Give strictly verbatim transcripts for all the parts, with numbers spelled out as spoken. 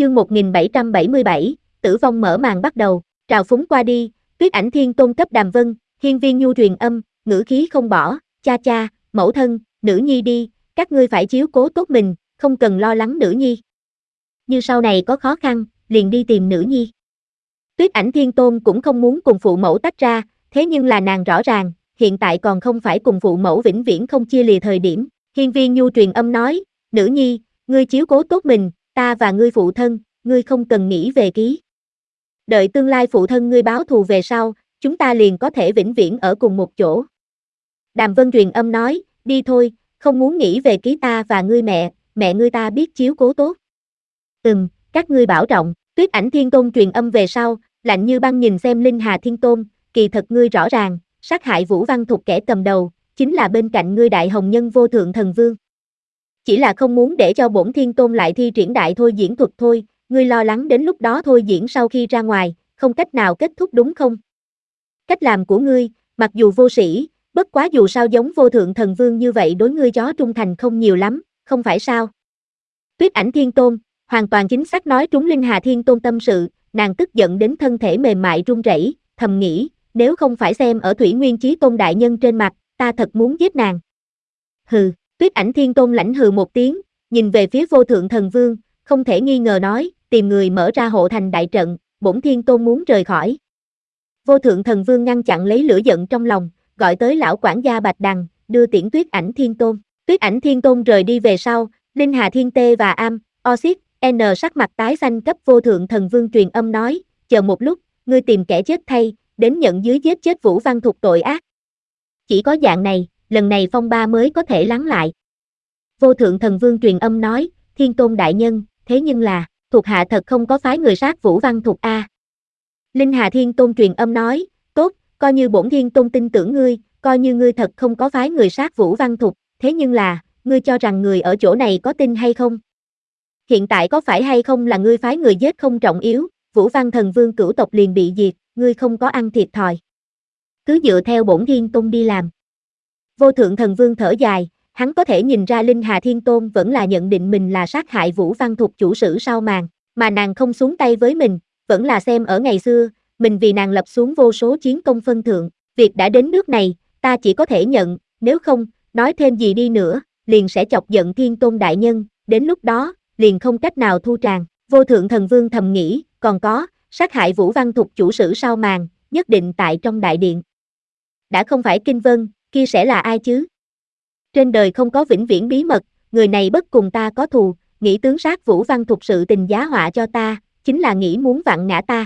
Chương một nghìn bảy trăm bảy mươi bảy, tử vong mở màn bắt đầu, trào phúng qua đi, Tuyết Ảnh Thiên Tôn cấp Đàm Vân, Hiên Viên Nhu truyền âm, ngữ khí không bỏ, cha cha, mẫu thân, nữ nhi đi, các ngươi phải chiếu cố tốt mình, không cần lo lắng nữ nhi. Như sau này có khó khăn, liền đi tìm nữ nhi. Tuyết Ảnh Thiên Tôn cũng không muốn cùng phụ mẫu tách ra, thế nhưng là nàng rõ ràng, hiện tại còn không phải cùng phụ mẫu vĩnh viễn không chia lìa thời điểm. Hiên Viên Nhu truyền âm nói, nữ nhi, ngươi chiếu cố tốt mình, ta và ngươi phụ thân, ngươi không cần nghĩ về ký. Đợi tương lai phụ thân ngươi báo thù về sau, chúng ta liền có thể vĩnh viễn ở cùng một chỗ. Đàm Vân truyền âm nói, đi thôi, không muốn nghĩ về ký ta và ngươi mẹ, mẹ ngươi ta biết chiếu cố tốt. Ừm, các ngươi bảo trọng. Tuyết Ảnh Thiên Tôn truyền âm về sau, lạnh như băng nhìn xem Linh Hà Thiên Tôn, kỳ thật ngươi rõ ràng, sát hại Vũ Văn Thục kẻ cầm đầu, chính là bên cạnh ngươi Đại Hồng Nhân Vô Thượng Thần Vương. Chỉ là không muốn để cho bổn Thiên Tôn lại thi triển đại thôi diễn thuật thôi, ngươi lo lắng đến lúc đó thôi diễn sau khi ra ngoài, không cách nào kết thúc đúng không? Cách làm của ngươi, mặc dù vô sĩ, bất quá dù sao giống Vô Thượng Thần Vương như vậy đối ngươi chó trung thành không nhiều lắm, không phải sao? Tuyết Ảnh Thiên Tôn, hoàn toàn chính xác nói trúng Linh Hà Thiên Tôn tâm sự, nàng tức giận đến thân thể mềm mại run rẩy, thầm nghĩ, nếu không phải xem ở Thủy Nguyên Chí Tôn đại nhân trên mặt, ta thật muốn giết nàng. Hừ, Tuyết Ảnh Thiên Tôn lãnh hừ một tiếng, nhìn về phía Vô Thượng Thần Vương, không thể nghi ngờ nói, tìm người mở ra hộ thành đại trận, bổn Thiên Tôn muốn rời khỏi. Vô Thượng Thần Vương ngăn chặn lấy lửa giận trong lòng, gọi tới lão quản gia Bạch Đằng, đưa tiễn Tuyết Ảnh Thiên Tôn. Tuyết Ảnh Thiên Tôn rời đi về sau, Linh Hà Thiên Tê và Am, Oxit, N sắc mặt tái xanh cấp Vô Thượng Thần Vương truyền âm nói, chờ một lúc, ngươi tìm kẻ chết thay, đến nhận dưới giết chết Vũ Văn Thục tội ác. Chỉ có dạng này, lần này phong ba mới có thể lắng lại. Vô Thượng Thần Vương truyền âm nói, Thiên Tôn đại nhân, thế nhưng là, thuộc hạ thật không có phái người sát Vũ Văn Thục a. Linh Hà Thiên Tôn truyền âm nói, tốt, coi như bổn Thiên Tôn tin tưởng ngươi, coi như ngươi thật không có phái người sát Vũ Văn Thục, thế nhưng là, ngươi cho rằng người ở chỗ này có tin hay không? Hiện tại có phải hay không là ngươi phái người giết không trọng yếu, Vũ Văn Thần Vương cửu tộc liền bị diệt, ngươi không có ăn thiệt thòi. Cứ dựa theo bổn Thiên Tôn đi làm. Vô Thượng Thần Vương thở dài, hắn có thể nhìn ra Linh Hà Thiên Tôn vẫn là nhận định mình là sát hại Vũ Văn Thục chủ sử sau màn, mà nàng không xuống tay với mình, vẫn là xem ở ngày xưa, mình vì nàng lập xuống vô số chiến công phân thượng, việc đã đến nước này, ta chỉ có thể nhận, nếu không, nói thêm gì đi nữa, liền sẽ chọc giận Thiên Tôn đại nhân, đến lúc đó, liền không cách nào thu tràng. Vô Thượng Thần Vương thầm nghĩ, còn có, sát hại Vũ Văn Thục chủ sử sau màn, nhất định tại trong đại điện. Đã không phải Kinh Vân, kia sẽ là ai chứ? Trên đời không có vĩnh viễn bí mật, người này bất cùng ta có thù, nghĩ tướng sát Vũ Văn Thục sự tình giá họa cho ta, chính là nghĩ muốn vặn ngã ta.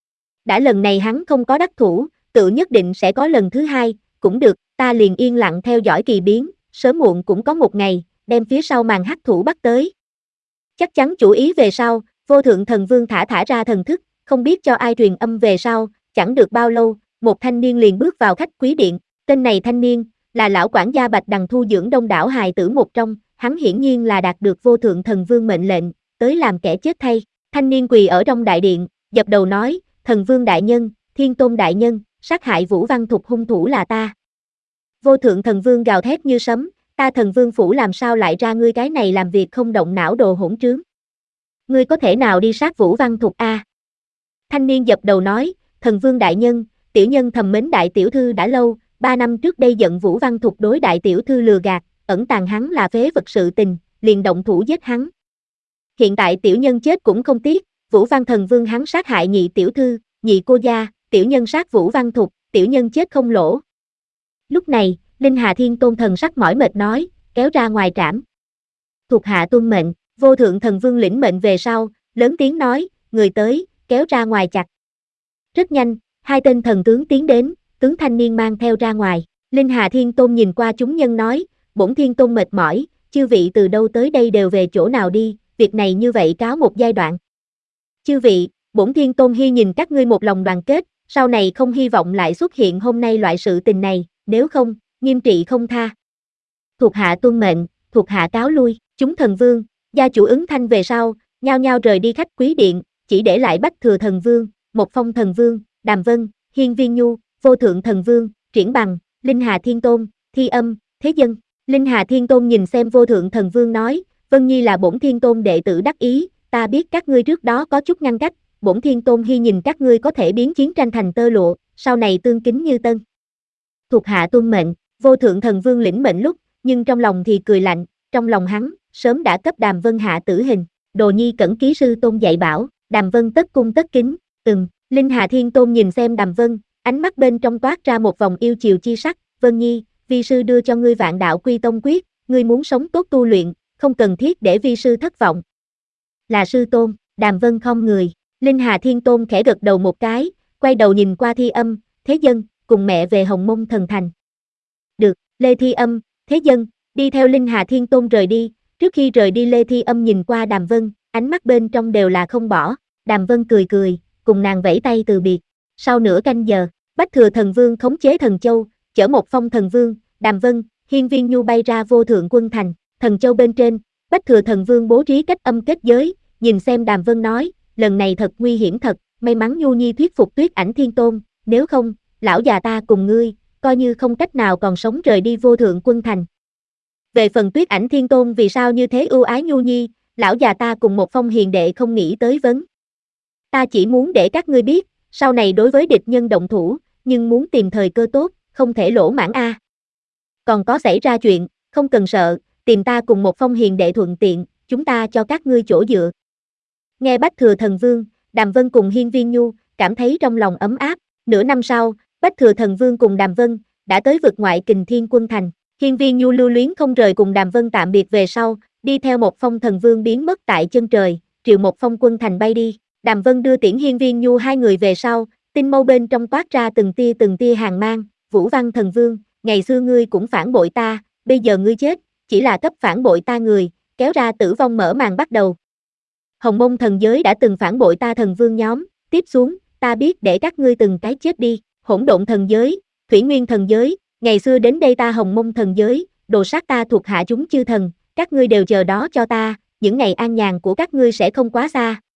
Đã lần này hắn không có đắc thủ, tự nhất định sẽ có lần thứ hai, cũng được, ta liền yên lặng theo dõi kỳ biến, sớm muộn cũng có một ngày, đem phía sau màn hắc thủ bắt tới. Chắc chắn chủ ý về sau, Vô Thượng Thần Vương thả thả ra thần thức, không biết cho ai truyền âm về sau, chẳng được bao lâu, một thanh niên liền bước vào khách quý điện, tên này thanh niên, là lão quản gia Bạch Đằng thu dưỡng đông đảo hài tử một trong, hắn hiển nhiên là đạt được Vô Thượng Thần Vương mệnh lệnh, tới làm kẻ chết thay. Thanh niên quỳ ở trong đại điện, dập đầu nói, Thần Vương đại nhân, Thiên Tôn đại nhân, sát hại Vũ Văn Thục hung thủ là ta. Vô Thượng Thần Vương gào thét như sấm, ta Thần Vương phủ làm sao lại ra ngươi cái này làm việc không động não đồ hỗn trướng. Ngươi có thể nào đi sát Vũ Văn Thục a? Thanh niên dập đầu nói, Thần Vương đại nhân, tiểu nhân thầm mến đại tiểu thư đã lâu, ba năm trước đây giận Vũ Văn Thục đối đại tiểu thư lừa gạt, ẩn tàng hắn là phế vật sự tình, liền động thủ giết hắn. Hiện tại tiểu nhân chết cũng không tiếc, Vũ Văn Thần Vương hắn sát hại nhị tiểu thư, nhị cô gia, tiểu nhân sát Vũ Văn Thục, tiểu nhân chết không lỗ. Lúc này, Linh Hà Thiên Tôn thần sắc mỏi mệt nói, kéo ra ngoài trảm. Thuộc hạ tuân mệnh, Vô Thượng Thần Vương lĩnh mệnh về sau, lớn tiếng nói, người tới, kéo ra ngoài chặt. Rất nhanh, hai tên thần tướng tiến đến, tướng thanh niên mang theo ra ngoài. Linh Hà Thiên Tôn nhìn qua chúng nhân nói, bổn Thiên Tôn mệt mỏi, chư vị từ đâu tới đây đều về chỗ nào đi, việc này như vậy cáo một giai đoạn. Chư vị, bổn Thiên Tôn hy nhìn các ngươi một lòng đoàn kết, sau này không hy vọng lại xuất hiện hôm nay loại sự tình này, nếu không, nghiêm trị không tha. Thuộc hạ tuân mệnh, thuộc hạ cáo lui, chúng thần vương, gia chủ ứng thanh về sau, nhao nhao rời đi khách quý điện, chỉ để lại Bách Thừa Thần Vương, Một Phong Thần Vương, Đàm Vân, Hiên Viên Nhu, Vô Thượng Thần Vương, Triển Bằng, Linh Hà Thiên Tôn, Thi Âm, Thế Dân. Linh Hà Thiên Tôn nhìn xem Vô Thượng Thần Vương nói, Vân Nhi là bổn Thiên Tôn đệ tử đắc ý, ta biết các ngươi trước đó có chút ngăn cách, bổn thiên tôn hy nhìn các ngươi có thể biến chiến tranh thành tơ lụa, sau này tương kính như tân. Thuộc hạ tuân mệnh, vô thượng thần vương lĩnh mệnh lúc, nhưng trong lòng thì cười lạnh, trong lòng hắn, sớm đã cấp Đàm Vân hạ tử hình, Đồ Nhi cẩn ký sư tôn dạy bảo, Đàm Vân tất cung tất kính, ừm, Linh Hà Thiên Tôn nhìn xem Đàm Vân, ánh mắt bên trong toát ra một vòng yêu chiều chi sắc, Vân Nhi, vi sư đưa cho ngươi Vạn Đạo Quy Tông quyết, ngươi muốn sống tốt tu luyện, không cần thiết để vi sư thất vọng. Là sư tôn, Đàm Vân không người, Linh Hà Thiên Tôn khẽ gật đầu một cái, quay đầu nhìn qua Thi Âm, Thế Dân, cùng mẹ về Hồng Mông Thần Thành. Được, Lê Thi Âm, Thế Dân, đi theo Linh Hà Thiên Tôn rời đi, trước khi rời đi Lê Thi Âm nhìn qua Đàm Vân, ánh mắt bên trong đều là không bỏ, Đàm Vân cười cười, cùng nàng vẫy tay từ biệt. Sau nửa canh giờ, Bách Thừa Thần Vương khống chế Thần Châu, chở một phong Thần Vương, Đàm Vân, Hiên Viên Nhu bay ra Vô Thượng Quân Thành, Thần Châu bên trên, Bách Thừa Thần Vương bố trí cách âm kết giới, nhìn xem Đàm Vân nói, lần này thật nguy hiểm thật, may mắn Nhu Nhi thuyết phục Tuyết Ảnh Thiên Tôn, nếu không, lão già ta cùng ngươi, coi như không cách nào còn sống rời đi Vô Thượng Quân Thành. Về phần Tuyết Ảnh Thiên Tôn vì sao như thế ưu ái Nhu Nhi, lão già ta cùng một phong hiền đệ không nghĩ tới vấn. Ta chỉ muốn để các ngươi biết, sau này đối với địch nhân động thủ, nhưng muốn tìm thời cơ tốt, không thể lỗ mãn a. Còn có xảy ra chuyện, không cần sợ, tìm ta cùng một phong hiền đệ thuận tiện, chúng ta cho các ngươi chỗ dựa. Nghe Bách Thừa Thần Vương, Đàm Vân cùng Hiên Viên Nhu, cảm thấy trong lòng ấm áp, nửa năm sau, Bách Thừa Thần Vương cùng Đàm Vân, đã tới vực ngoại Kình Thiên Quân Thành, Hiên Viên Nhu lưu luyến không rời cùng Đàm Vân tạm biệt về sau, đi theo một phong Thần Vương biến mất tại chân trời, triệu một phong Quân Thành bay đi, Đàm Vân đưa tiễn Hiên Viên Nhu hai người về sau, tinh mâu bên trong toát ra từng tia từng tia hàng mang, Vũ Văn Thần Vương, ngày xưa ngươi cũng phản bội ta, bây giờ ngươi chết, chỉ là cấp phản bội ta người, kéo ra tử vong mở màn bắt đầu. Hồng Mông thần giới đã từng phản bội ta thần vương nhóm, tiếp xuống, ta biết để các ngươi từng cái chết đi, Hỗn Độn thần giới, Thủy Nguyên thần giới, ngày xưa đến đây ta Hồng Mông thần giới, đồ sát ta thuộc hạ chúng chư thần, các ngươi đều chờ đó cho ta, những ngày an nhàn của các ngươi sẽ không quá xa.